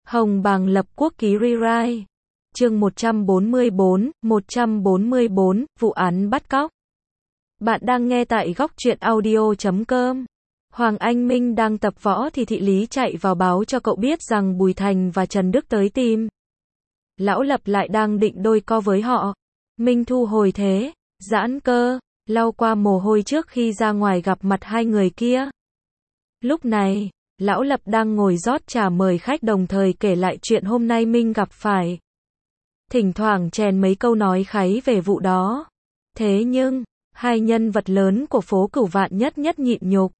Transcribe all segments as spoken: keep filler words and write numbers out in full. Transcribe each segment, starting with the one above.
Hồng Bàng lập quốc ký rewrite. Chương một trăm bốn mươi bốn, một trăm bốn mươi bốn, vụ án bắt cóc. Bạn đang nghe tại góc truyện audio chấm com. Hoàng Anh Minh đang tập võ thì Thị Lý chạy vào báo cho cậu biết rằng Bùi Thành và Trần Đức tới tìm. Lão Lập lại đang định đôi co với họ. Minh thu hồi thế, giãn cơ, lau qua mồ hôi trước khi ra ngoài gặp mặt hai người kia. Lúc này, Lão Lập đang ngồi rót trà mời khách đồng thời kể lại chuyện hôm nay Minh gặp phải. Thỉnh thoảng chèn mấy câu nói kháy về vụ đó. Thế nhưng, hai nhân vật lớn của phố Cửu Vạn nhất nhất nhịn nhục.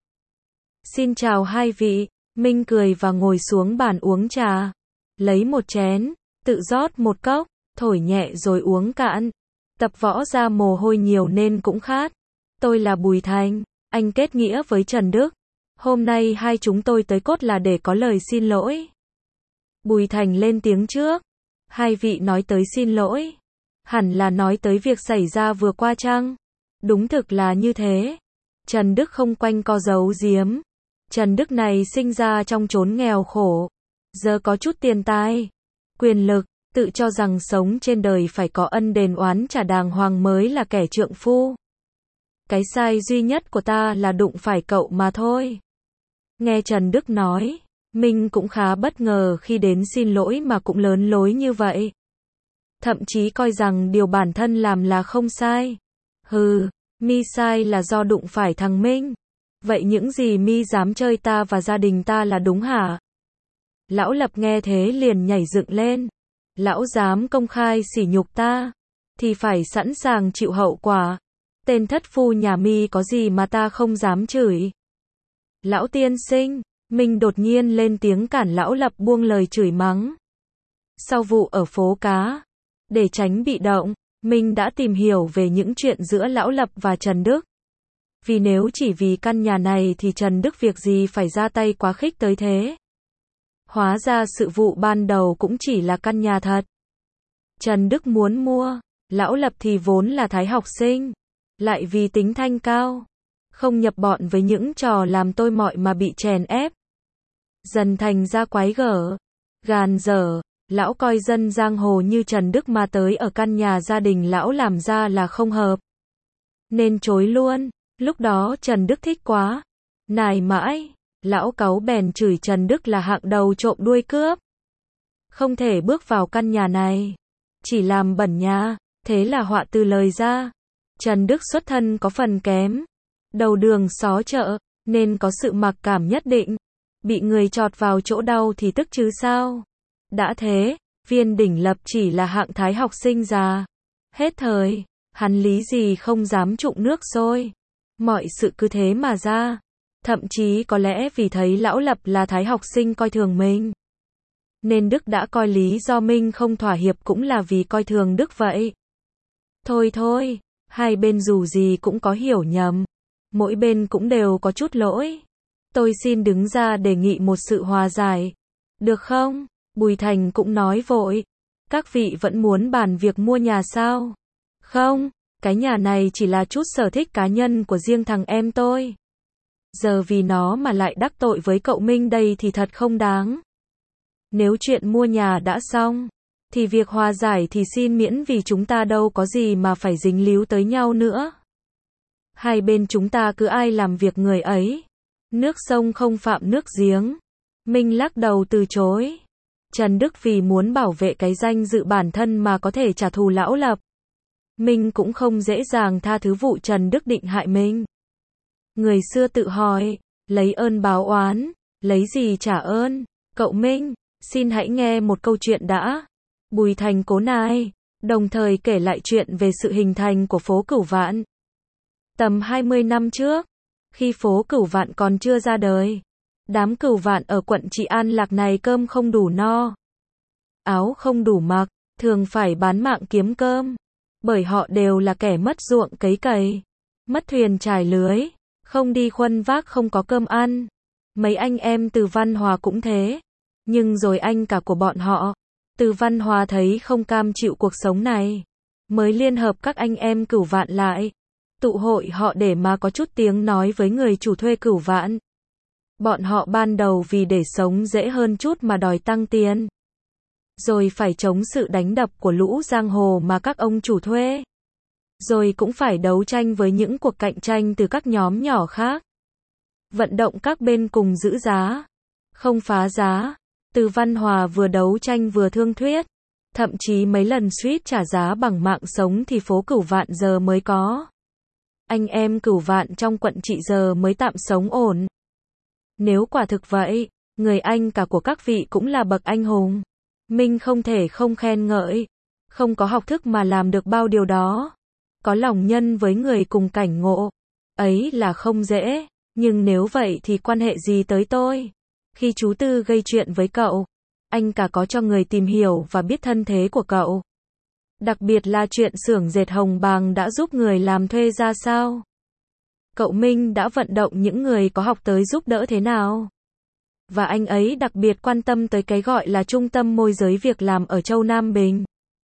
Xin chào hai vị, Minh cười và ngồi xuống bàn uống trà. Lấy một chén, tự rót một cốc, thổi nhẹ rồi uống cạn. Tập võ ra mồ hôi nhiều nên cũng khát. Tôi là Bùi Thành, anh kết nghĩa với Trần Đức. Hôm nay hai chúng tôi tới cốt là để có lời xin lỗi. Bùi Thành lên tiếng trước. Hai vị nói tới xin lỗi. Hẳn là nói tới việc xảy ra vừa qua chăng? Đúng thực là như thế. Trần Đức không quanh co giấu giếm. Trần Đức này sinh ra trong chốn nghèo khổ. Giờ có chút tiền tài, quyền lực, tự cho rằng sống trên đời phải có ân đền oán trả đàng hoàng mới là kẻ trượng phu. Cái sai duy nhất của ta là đụng phải cậu mà thôi. Nghe Trần Đức nói, Minh cũng khá bất ngờ khi đến xin lỗi mà cũng lớn lối như vậy. Thậm chí coi rằng điều bản thân làm là không sai. Hừ, mi sai là do đụng phải thằng Minh. Vậy những gì mi dám chơi ta và gia đình ta là đúng hả? Lão Lập nghe thế liền nhảy dựng lên. Lão dám công khai sỉ nhục ta, thì phải sẵn sàng chịu hậu quả. Tên thất phu nhà mi có gì mà ta không dám chửi. Lão tiên sinh, Minh đột nhiên lên tiếng cản Lão Lập buông lời chửi mắng. Sau vụ ở phố cá, để tránh bị động, Minh đã tìm hiểu về những chuyện giữa Lão Lập và Trần Đức. Vì nếu chỉ vì căn nhà này thì Trần Đức việc gì phải ra tay quá khích tới thế. Hóa ra sự vụ ban đầu cũng chỉ là căn nhà thật. Trần Đức muốn mua, Lão Lập thì vốn là thái học sinh, lại vì tính thanh cao, không nhập bọn với những trò làm tôi mọi mà bị chèn ép. Dần thành ra quái gở, gàn dở, lão coi dân giang hồ như Trần Đức mà tới ở căn nhà gia đình lão làm ra là không hợp. Nên chối luôn, lúc đó Trần Đức thích quá. Nài mãi, lão cáu bèn chửi Trần Đức là hạng đầu trộm đuôi cướp. Không thể bước vào căn nhà này, chỉ làm bẩn nhà, thế là họa từ lời ra. Trần Đức xuất thân có phần kém, đầu đường xó chợ, nên có sự mặc cảm nhất định. Bị người chọt vào chỗ đau thì tức chứ sao. Đã thế, Viên Đỉnh Lập chỉ là hạng thái học sinh già. Hết thời, hắn lý gì không dám trụng nước sôi. Mọi sự cứ thế mà ra. Thậm chí có lẽ vì thấy Lão Lập là thái học sinh coi thường mình, nên Đức đã coi lý do Minh không thỏa hiệp cũng là vì coi thường Đức vậy. Thôi thôi, hai bên dù gì cũng có hiểu nhầm. Mỗi bên cũng đều có chút lỗi. Tôi xin đứng ra đề nghị một sự hòa giải. Được không? Bùi Thành cũng nói vội. Các vị vẫn muốn bàn việc mua nhà sao? Không, cái nhà này chỉ là chút sở thích cá nhân của riêng thằng em tôi. Giờ vì nó mà lại đắc tội với cậu Minh đây thì thật không đáng. Nếu chuyện mua nhà đã xong, thì việc hòa giải thì xin miễn vì chúng ta đâu có gì mà phải dính líu tới nhau nữa. Hai bên chúng ta cứ ai làm việc người ấy. Nước sông không phạm nước giếng. Minh lắc đầu từ chối. Trần Đức vì muốn bảo vệ cái danh dự bản thân mà có thể trả thù Lão Lập. Minh cũng không dễ dàng tha thứ vụ Trần Đức định hại mình. Người xưa tự hỏi, lấy ơn báo oán, lấy gì trả ơn? Cậu Minh, xin hãy nghe một câu chuyện đã. Bùi Thành cố nài, đồng thời kể lại chuyện về sự hình thành của phố Cửu Vạn. Tầm hai mươi năm trước, khi phố Cửu Vạn còn chưa ra đời, đám Cửu Vạn ở quận Trị An Lạc này cơm không đủ no, áo không đủ mặc, thường phải bán mạng kiếm cơm. Bởi họ đều là kẻ mất ruộng cấy cày, mất thuyền trải lưới, không đi khuân vác không có cơm ăn. Mấy anh em từ Văn Hòa cũng thế. Nhưng rồi anh cả của bọn họ, từ Văn Hòa thấy không cam chịu cuộc sống này, mới liên hợp các anh em Cửu Vạn lại, tụ hội họ để mà có chút tiếng nói với người chủ thuê Cửu Vạn. Bọn họ ban đầu vì để sống dễ hơn chút mà đòi tăng tiền. rồi phải chống sự đánh đập của lũ giang hồ mà các ông chủ thuê. Rồi cũng phải đấu tranh với những cuộc cạnh tranh từ các nhóm nhỏ khác. Vận động các bên cùng giữ giá, không phá giá. Từ Văn Hòa vừa đấu tranh vừa thương thuyết. Thậm chí mấy lần suýt trả giá bằng mạng sống thì phố Cửu Vạn giờ mới có. Anh em Cửu Vạn trong quận trị giờ mới tạm sống ổn. Nếu quả thực vậy, người anh cả của các vị cũng là bậc anh hùng. Minh không thể không khen ngợi. Không có học thức mà làm được bao điều đó. Có lòng nhân với người cùng cảnh ngộ. Ấy là không dễ. Nhưng nếu vậy thì quan hệ gì tới tôi? Khi chú Tư gây chuyện với cậu, anh cả có cho người tìm hiểu và biết thân thế của cậu. Đặc biệt là chuyện xưởng dệt Hồng Bàng đã giúp người làm thuê ra sao? Cậu Minh đã vận động những người có học tới giúp đỡ thế nào? Và anh ấy đặc biệt quan tâm tới cái gọi là trung tâm môi giới việc làm ở Châu Nam Bình.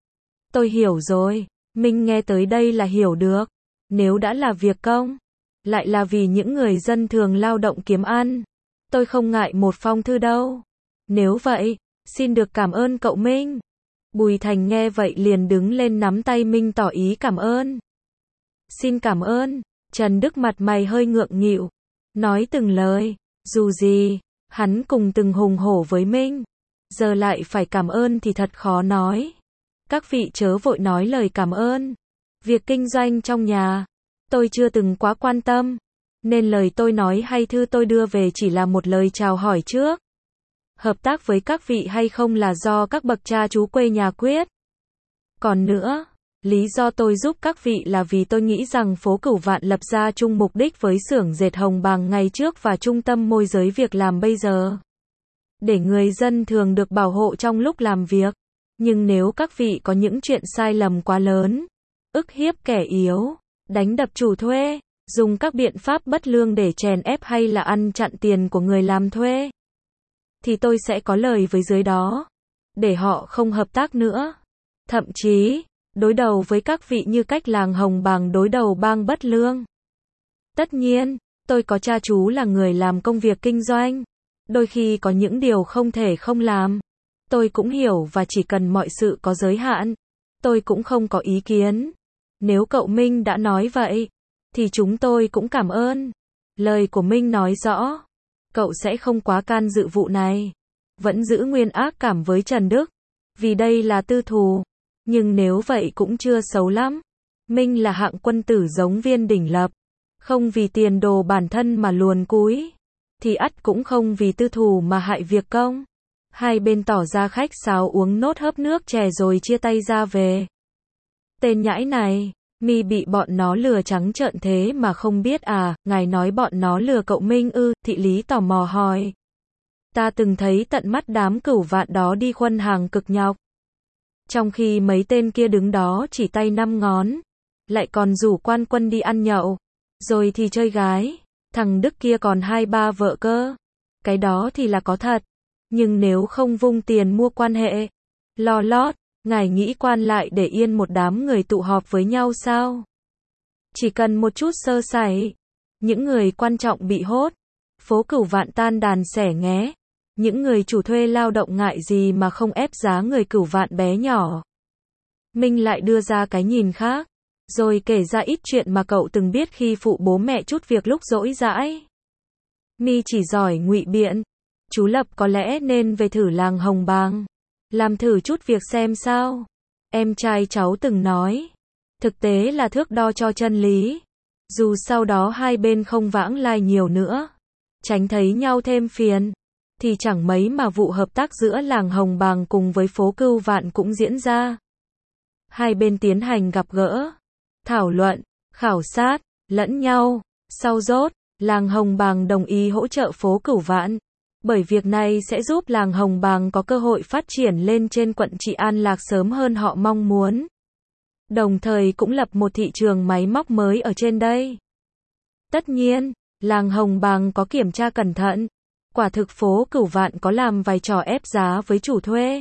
Tôi hiểu rồi. Minh nghe tới đây là hiểu được. Nếu đã là việc công, lại là vì những người dân thường lao động kiếm ăn, tôi không ngại một phong thư đâu. Nếu vậy, xin được cảm ơn cậu Minh. Bùi Thành nghe vậy liền đứng lên nắm tay Minh tỏ ý cảm ơn. Xin cảm ơn. Trần Đức mặt mày hơi ngượng nghịu, nói từng lời. Dù gì, hắn cùng từng hùng hổ với Minh. Giờ lại phải cảm ơn thì thật khó nói. Các vị chớ vội nói lời cảm ơn. Việc kinh doanh trong nhà, tôi chưa từng quá quan tâm. Nên lời tôi nói hay thư tôi đưa về chỉ là một lời chào hỏi trước. Hợp tác với các vị hay không là do các bậc cha chú quê nhà quyết. Còn nữa, lý do tôi giúp các vị là vì tôi nghĩ rằng phố Cửu Vạn lập ra chung mục đích với xưởng dệt Hồng Bàng ngày trước và trung tâm môi giới việc làm bây giờ. Để người dân thường được bảo hộ trong lúc làm việc. Nhưng nếu các vị có những chuyện sai lầm quá lớn, ức hiếp kẻ yếu, đánh đập chủ thuê, dùng các biện pháp bất lương để chèn ép hay là ăn chặn tiền của người làm thuê, thì tôi sẽ có lời với dưới đó, để họ không hợp tác nữa. Thậm chí, đối đầu với các vị như cách làng Hồng Bàng đối đầu bang bất lương. Tất nhiên, tôi có cha chú là người làm công việc kinh doanh. Đôi khi có những điều không thể không làm. Tôi cũng hiểu và chỉ cần mọi sự có giới hạn, tôi cũng không có ý kiến. Nếu cậu Minh đã nói vậy, thì chúng tôi cũng cảm ơn. Lời của Minh nói rõ, cậu sẽ không quá can dự vụ này. Vẫn giữ nguyên ác cảm với Trần Đức, vì đây là tư thù. Nhưng nếu vậy cũng chưa xấu lắm. Minh là hạng quân tử giống Viên Đỉnh Lập. Không vì tiền đồ bản thân mà luồn cúi. Thì ắt cũng không vì tư thù mà hại việc công. Hai bên tỏ ra khách sáo uống nốt hớp nước chè rồi chia tay ra về. Tên nhãi này, mi bị bọn nó lừa trắng trợn thế mà không biết à? Ngài nói bọn nó lừa cậu Minh ư? Thị Lý tò mò hỏi. Ta từng thấy tận mắt đám Cửu Vạn đó đi khuân hàng cực nhọc. Trong khi mấy tên kia đứng đó chỉ tay năm ngón, lại còn rủ quan quân đi ăn nhậu, rồi thì chơi gái. Thằng Đức kia còn hai ba vợ cơ. Cái đó thì là có thật. Nhưng nếu không vung tiền mua quan hệ, lo lót, ngài nghĩ quan lại để yên một đám người tụ họp với nhau sao? Chỉ cần một chút sơ sẩy, những người quan trọng bị hốt, phố Cửu Vạn tan đàn xẻ nghé. Những người chủ thuê lao động ngại gì mà không ép giá người Cửu Vạn bé nhỏ. Minh lại đưa ra cái nhìn khác, rồi kể ra ít chuyện mà cậu từng biết khi phụ bố mẹ chút việc lúc rỗi rãi. Mi chỉ giỏi ngụy biện. Chú Lập có lẽ nên về thử làng Hồng Bàng, làm thử chút việc xem sao. Em trai cháu từng nói, thực tế là thước đo cho chân lý. Dù sau đó hai bên không vãng lai nhiều nữa, tránh thấy nhau thêm phiền, thì chẳng mấy mà vụ hợp tác giữa làng Hồng Bàng cùng với phố Cửu Vạn cũng diễn ra. Hai bên tiến hành gặp gỡ, thảo luận, khảo sát, lẫn nhau. Sau rốt, làng Hồng Bàng đồng ý hỗ trợ phố Cửu Vạn. Bởi việc này sẽ giúp làng Hồng Bàng có cơ hội phát triển lên trên quận trị An Lạc sớm hơn họ mong muốn. Đồng thời cũng lập một thị trường máy móc mới ở trên đây. Tất nhiên, làng Hồng Bàng có kiểm tra cẩn thận. Quả thực phố Cửu Vạn có làm vài trò ép giá với chủ thuê.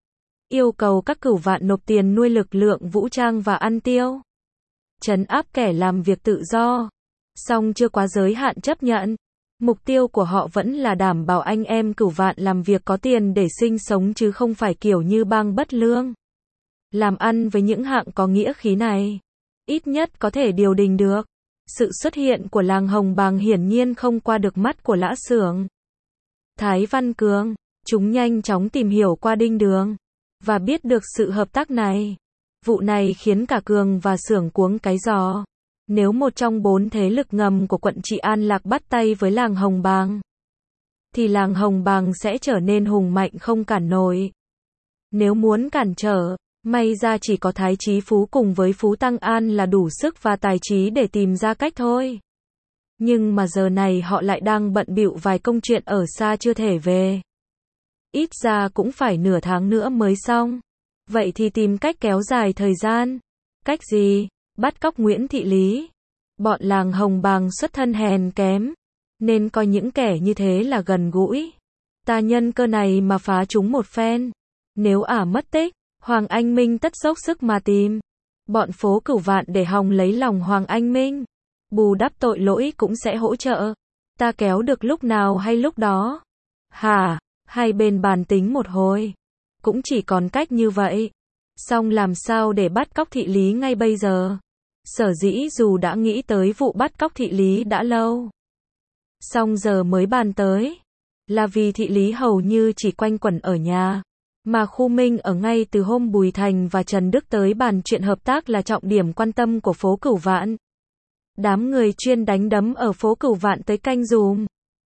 Yêu cầu các Cửu Vạn nộp tiền nuôi lực lượng vũ trang và ăn tiêu. Trấn áp kẻ làm việc tự do. Song chưa quá giới hạn chấp nhận. Mục tiêu của họ vẫn là đảm bảo anh em Cửu Vạn làm việc có tiền để sinh sống chứ không phải kiểu như bang bất lương. Làm ăn với những hạng có nghĩa khí này, ít nhất có thể điều đình được. Sự xuất hiện của làng Hồng Bàng hiển nhiên không qua được mắt của Lã Xưởng, Thái Văn Cường. Chúng nhanh chóng tìm hiểu qua Đinh Đường và biết được sự hợp tác này. Vụ này khiến cả Cường và Xưởng cuống cái giò. Nếu một trong bốn thế lực ngầm của quận Trị An Lạc bắt tay với làng Hồng Bàng, thì làng Hồng Bàng sẽ trở nên hùng mạnh không cản nổi. Nếu muốn cản trở, may ra chỉ có Thái Chí Phú cùng với Phú Tăng An là đủ sức và tài trí để tìm ra cách thôi. Nhưng mà giờ này họ lại đang bận bịu vài công chuyện ở xa chưa thể về. Ít ra cũng phải nửa tháng nữa mới xong. Vậy thì tìm cách kéo dài thời gian. Cách gì? Bắt cóc Nguyễn Thị Lý. Bọn làng Hồng Bàng xuất thân hèn kém, nên coi những kẻ như thế là gần gũi. Ta nhân cơ này mà phá chúng một phen. Nếu ả mất tích, Hoàng Anh Minh tất dốc sức mà tìm. Bọn phố Cửu Vạn để hòng lấy lòng Hoàng Anh Minh. Bù đắp tội lỗi cũng sẽ hỗ trợ. Ta kéo được lúc nào hay lúc đó. Hả? Hai bên bàn tính một hồi. Cũng chỉ còn cách như vậy. Xong làm sao để bắt cóc Thị Lý ngay bây giờ? Sở dĩ dù đã nghĩ tới vụ bắt cóc Thị Lý đã lâu, xong giờ mới bàn tới. Là vì Thị Lý hầu như chỉ quanh quẩn ở nhà. Mà Khu Minh ở ngay từ hôm Bùi Thành và Trần Đức tới bàn chuyện hợp tác là trọng điểm quan tâm của phố Cửu Vạn. Đám người chuyên đánh đấm ở phố Cửu Vạn tới canh dùm.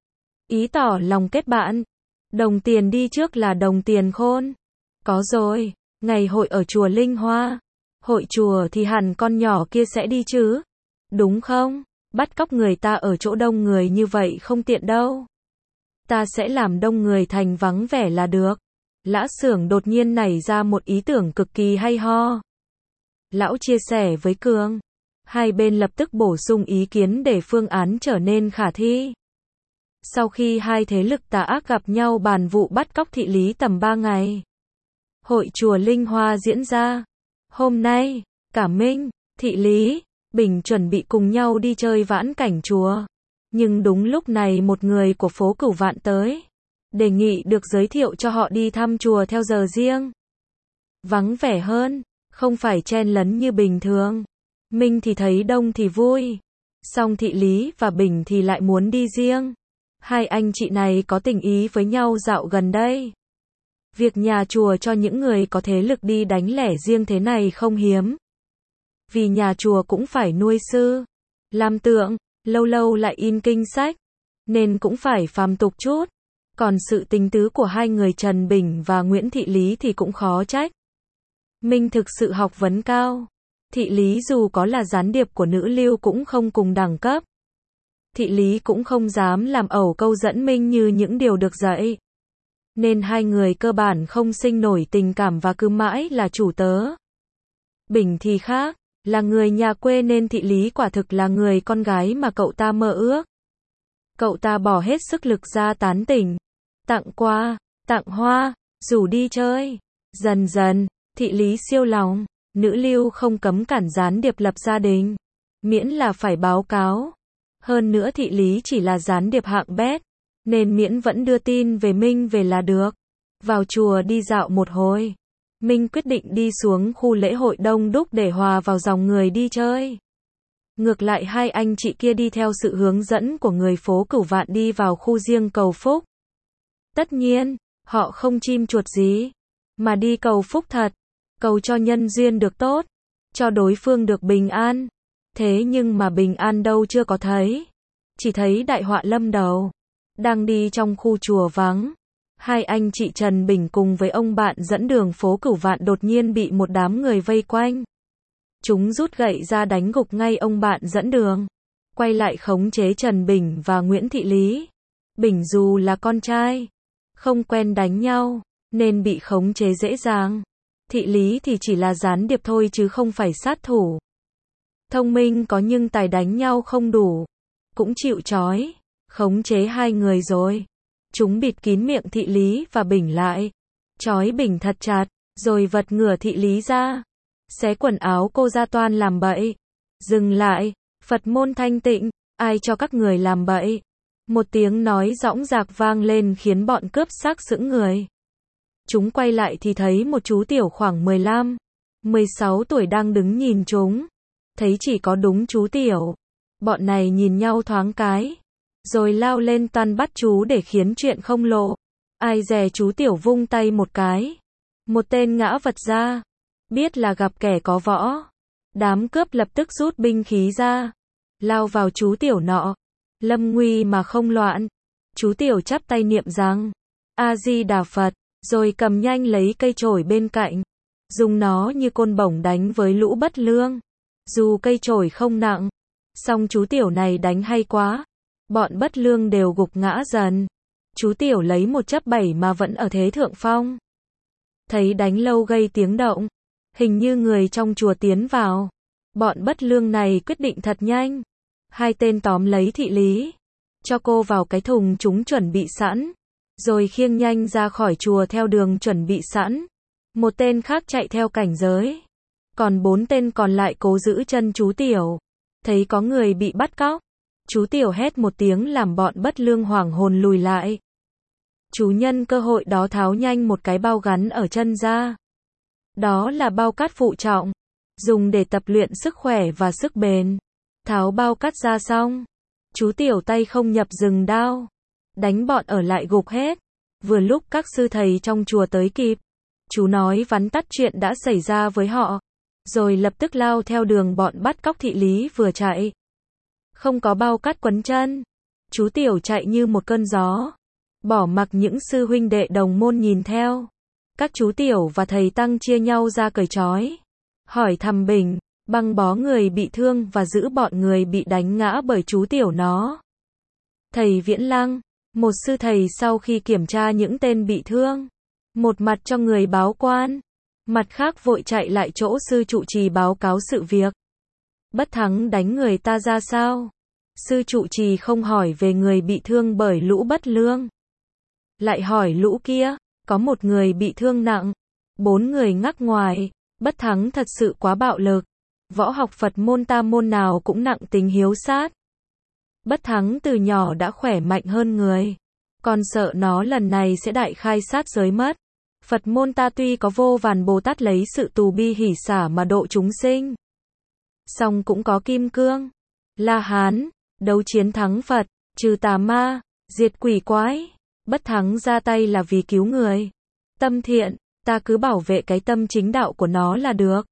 Ý tỏ lòng kết bạn. Đồng tiền đi trước là đồng tiền khôn. Có rồi, ngày hội ở chùa Linh Hoa. Hội chùa thì hẳn con nhỏ kia sẽ đi chứ. Đúng không? Bắt cóc người ta ở chỗ đông người như vậy không tiện đâu. Ta sẽ làm đông người thành vắng vẻ là được. Lã Xưởng đột nhiên nảy ra một ý tưởng cực kỳ hay ho. Lão chia sẻ với Cường. Hai bên lập tức bổ sung ý kiến để phương án trở nên khả thi. Sau khi hai thế lực tà ác gặp nhau bàn vụ bắt cóc Thị Lý tầm ba ngày, hội chùa Linh Hoa diễn ra. Hôm nay, cả Minh, Thị Lý, Bình chuẩn bị cùng nhau đi chơi vãn cảnh chùa. Nhưng đúng lúc này một người của phố Cửu Vạn tới, đề nghị được giới thiệu cho họ đi thăm chùa theo giờ riêng. Vắng vẻ hơn, không phải chen lấn như bình thường. Minh thì thấy đông thì vui. Song Thị Lý và Bình thì lại muốn đi riêng. Hai anh chị này có tình ý với nhau dạo gần đây. Việc nhà chùa cho những người có thế lực đi đánh lẻ riêng thế này không hiếm. Vì nhà chùa cũng phải nuôi sư, làm tượng, lâu lâu lại in kinh sách, nên cũng phải phàm tục chút. Còn sự tình tứ của hai người Trần Bình và Nguyễn Thị Lý thì cũng khó trách. Minh thực sự học vấn cao. Thị Lý dù có là gián điệp của nữ lưu cũng không cùng đẳng cấp. Thị Lý cũng không dám làm ẩu câu dẫn Minh như những điều được dạy. Nên hai người cơ bản không sinh nổi tình cảm và cứ mãi là chủ tớ. Bình thì khác, là người nhà quê nên Thị Lý quả thực là người con gái mà cậu ta mơ ước. Cậu ta bỏ hết sức lực ra tán tỉnh, tặng quà, tặng hoa, rủ đi chơi. Dần dần, Thị Lý siêu lòng, nữ lưu không cấm cản gián điệp lập gia đình, miễn là phải báo cáo. Hơn nữa Thị Lý chỉ là gián điệp hạng bét, nên miễn vẫn đưa tin về Minh về là được. Vào chùa đi dạo một hồi, Minh quyết định đi xuống khu lễ hội đông đúc để hòa vào dòng người đi chơi. Ngược lại hai anh chị kia đi theo sự hướng dẫn của người phố Cửu Vạn đi vào khu riêng cầu phúc. Tất nhiên, họ không chim chuột gì, mà đi cầu phúc thật, cầu cho nhân duyên được tốt, cho đối phương được bình an. Thế nhưng mà bình an đâu chưa có thấy, chỉ thấy đại họa lâm đầu. Đang đi trong khu chùa vắng, hai anh chị Trần Bình cùng với ông bạn dẫn đường phố Cửu Vạn đột nhiên bị một đám người vây quanh. Chúng rút gậy ra đánh gục ngay ông bạn dẫn đường, quay lại khống chế Trần Bình và Nguyễn Thị Lý. Bình dù là con trai, không quen đánh nhau, nên bị khống chế dễ dàng. Thị Lý thì chỉ là gián điệp thôi chứ không phải sát thủ. Thông minh có nhưng tài đánh nhau không đủ, cũng chịu trói, khống chế hai người rồi. Chúng bịt kín miệng Thị Lý và Bình lại, trói Bình thật chặt, rồi vật ngửa Thị Lý ra, xé quần áo cô ra toan làm bậy. Dừng lại, Phật môn thanh tịnh, ai cho các người làm bậy? Một tiếng nói dõng dạc vang lên khiến bọn cướp xác sững người. Chúng quay lại thì thấy một chú tiểu khoảng mười lăm, mười sáu tuổi đang đứng nhìn chúng. Thấy chỉ có đúng chú tiểu. Bọn này nhìn nhau thoáng cái. Rồi lao lên toan bắt chú để khiến chuyện không lộ. Ai dè chú tiểu vung tay một cái. Một tên ngã vật ra. Biết là gặp kẻ có võ. Đám cướp lập tức rút binh khí ra. Lao vào chú tiểu nọ. Lâm nguy mà không loạn. Chú tiểu chắp tay niệm rằng A-di-đà Phật. Rồi cầm nhanh lấy cây chổi bên cạnh. Dùng nó như côn bổng đánh với lũ bất lương. Dù cây chổi không nặng. Song chú tiểu này đánh hay quá. Bọn bất lương đều gục ngã dần. Chú tiểu lấy một chấp bảy mà vẫn ở thế thượng phong. Thấy đánh lâu gây tiếng động. Hình như người trong chùa tiến vào. Bọn bất lương này quyết định thật nhanh. Hai tên tóm lấy thị lý. Cho cô vào cái thùng chúng chuẩn bị sẵn. Rồi khiêng nhanh ra khỏi chùa theo đường chuẩn bị sẵn. Một tên khác chạy theo cảnh giới. Còn bốn tên còn lại cố giữ chân chú tiểu. Thấy có người bị bắt cóc. Chú tiểu hét một tiếng làm bọn bất lương hoảng hồn lùi lại. Chú nhân cơ hội đó tháo nhanh một cái bao gắn ở chân ra. Đó là bao cát phụ trọng. Dùng để tập luyện sức khỏe và sức bền. Tháo bao cát ra xong. Chú tiểu tay không nhập rừng đao. Đánh bọn ở lại gục hết. Vừa lúc các sư thầy trong chùa tới kịp. Chú nói vắn tắt chuyện đã xảy ra với họ. Rồi lập tức lao theo đường bọn bắt cóc thị lý vừa chạy. Không có bao cát quấn chân. Chú tiểu chạy như một cơn gió. Bỏ mặc những sư huynh đệ đồng môn nhìn theo. Các chú tiểu và thầy tăng chia nhau ra cởi trói. Hỏi thăm bình, băng bó người bị thương và giữ bọn người bị đánh ngã bởi chú tiểu nó. Thầy Viễn Lăng, một sư thầy sau khi kiểm tra những tên bị thương. Một mặt cho người báo quan. Mặt khác vội chạy lại chỗ sư trụ trì báo cáo sự việc. Bất Thắng đánh người ta ra sao? Sư trụ trì không hỏi về người bị thương bởi lũ bất lương. Lại hỏi lũ kia, có một người bị thương nặng. Bốn người ngắc ngoài. Bất Thắng thật sự quá bạo lực. Võ học Phật môn ta môn nào cũng nặng tính hiếu sát. Bất Thắng từ nhỏ đã khỏe mạnh hơn người. Còn sợ nó lần này sẽ đại khai sát giới mất. Phật môn ta tuy có vô vàn Bồ Tát lấy sự tù bi hỷ xả mà độ chúng sinh. Song cũng có Kim Cương, La Hán, đấu chiến thắng Phật, trừ tà ma, diệt quỷ quái. Bất Thắng ra tay là vì cứu người. Tâm thiện, ta cứ bảo vệ cái tâm chính đạo của nó là được.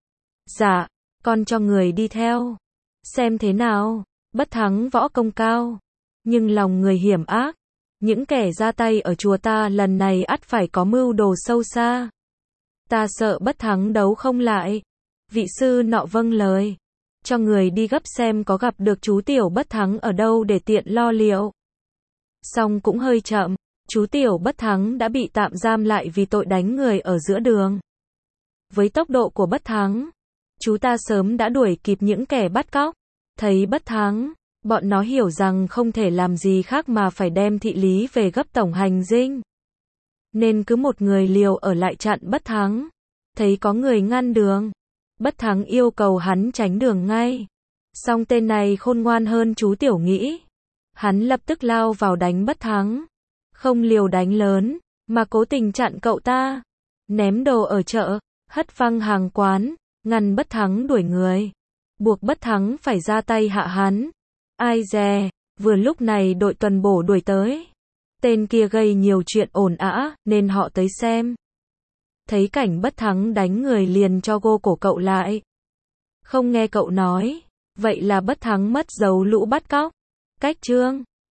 Dạ, con cho người đi theo. Xem thế nào. Bất Thắng võ công cao. Nhưng lòng người hiểm ác. Những kẻ ra tay ở chùa ta lần này ắt phải có mưu đồ sâu xa. Ta sợ Bất Thắng đấu không lại. Vị sư nọ vâng lời. Cho người đi gấp xem có gặp được chú tiểu Bất Thắng ở đâu để tiện lo liệu. Song cũng hơi chậm. Chú tiểu Bất Thắng đã bị tạm giam lại vì tội đánh người ở giữa đường. Với tốc độ của Bất Thắng, chú ta sớm đã đuổi kịp những kẻ bắt cóc. Thấy Bất Thắng, bọn nó hiểu rằng không thể làm gì khác mà phải đem thị lý về gấp tổng hành dinh. Nên cứ một người liều ở lại chặn Bất Thắng. Thấy có người ngăn đường. Bất Thắng yêu cầu hắn tránh đường ngay. Song tên này khôn ngoan hơn chú tiểu nghĩ. Hắn lập tức lao vào đánh Bất Thắng. Không liều đánh lớn, mà cố tình chặn cậu ta. Ném đồ ở chợ, hất văng hàng quán, ngăn Bất Thắng đuổi người. Buộc Bất Thắng phải ra tay hạ hắn. Ai dè, vừa lúc này đội tuần bổ đuổi tới. Tên kia gây nhiều chuyện ồn ào nên họ tới xem. Thấy cảnh Bất Thắng đánh người liền cho gô cổ cậu lại. Không nghe cậu nói, vậy là Bất Thắng mất dấu lũ bắt cóc. Cách chương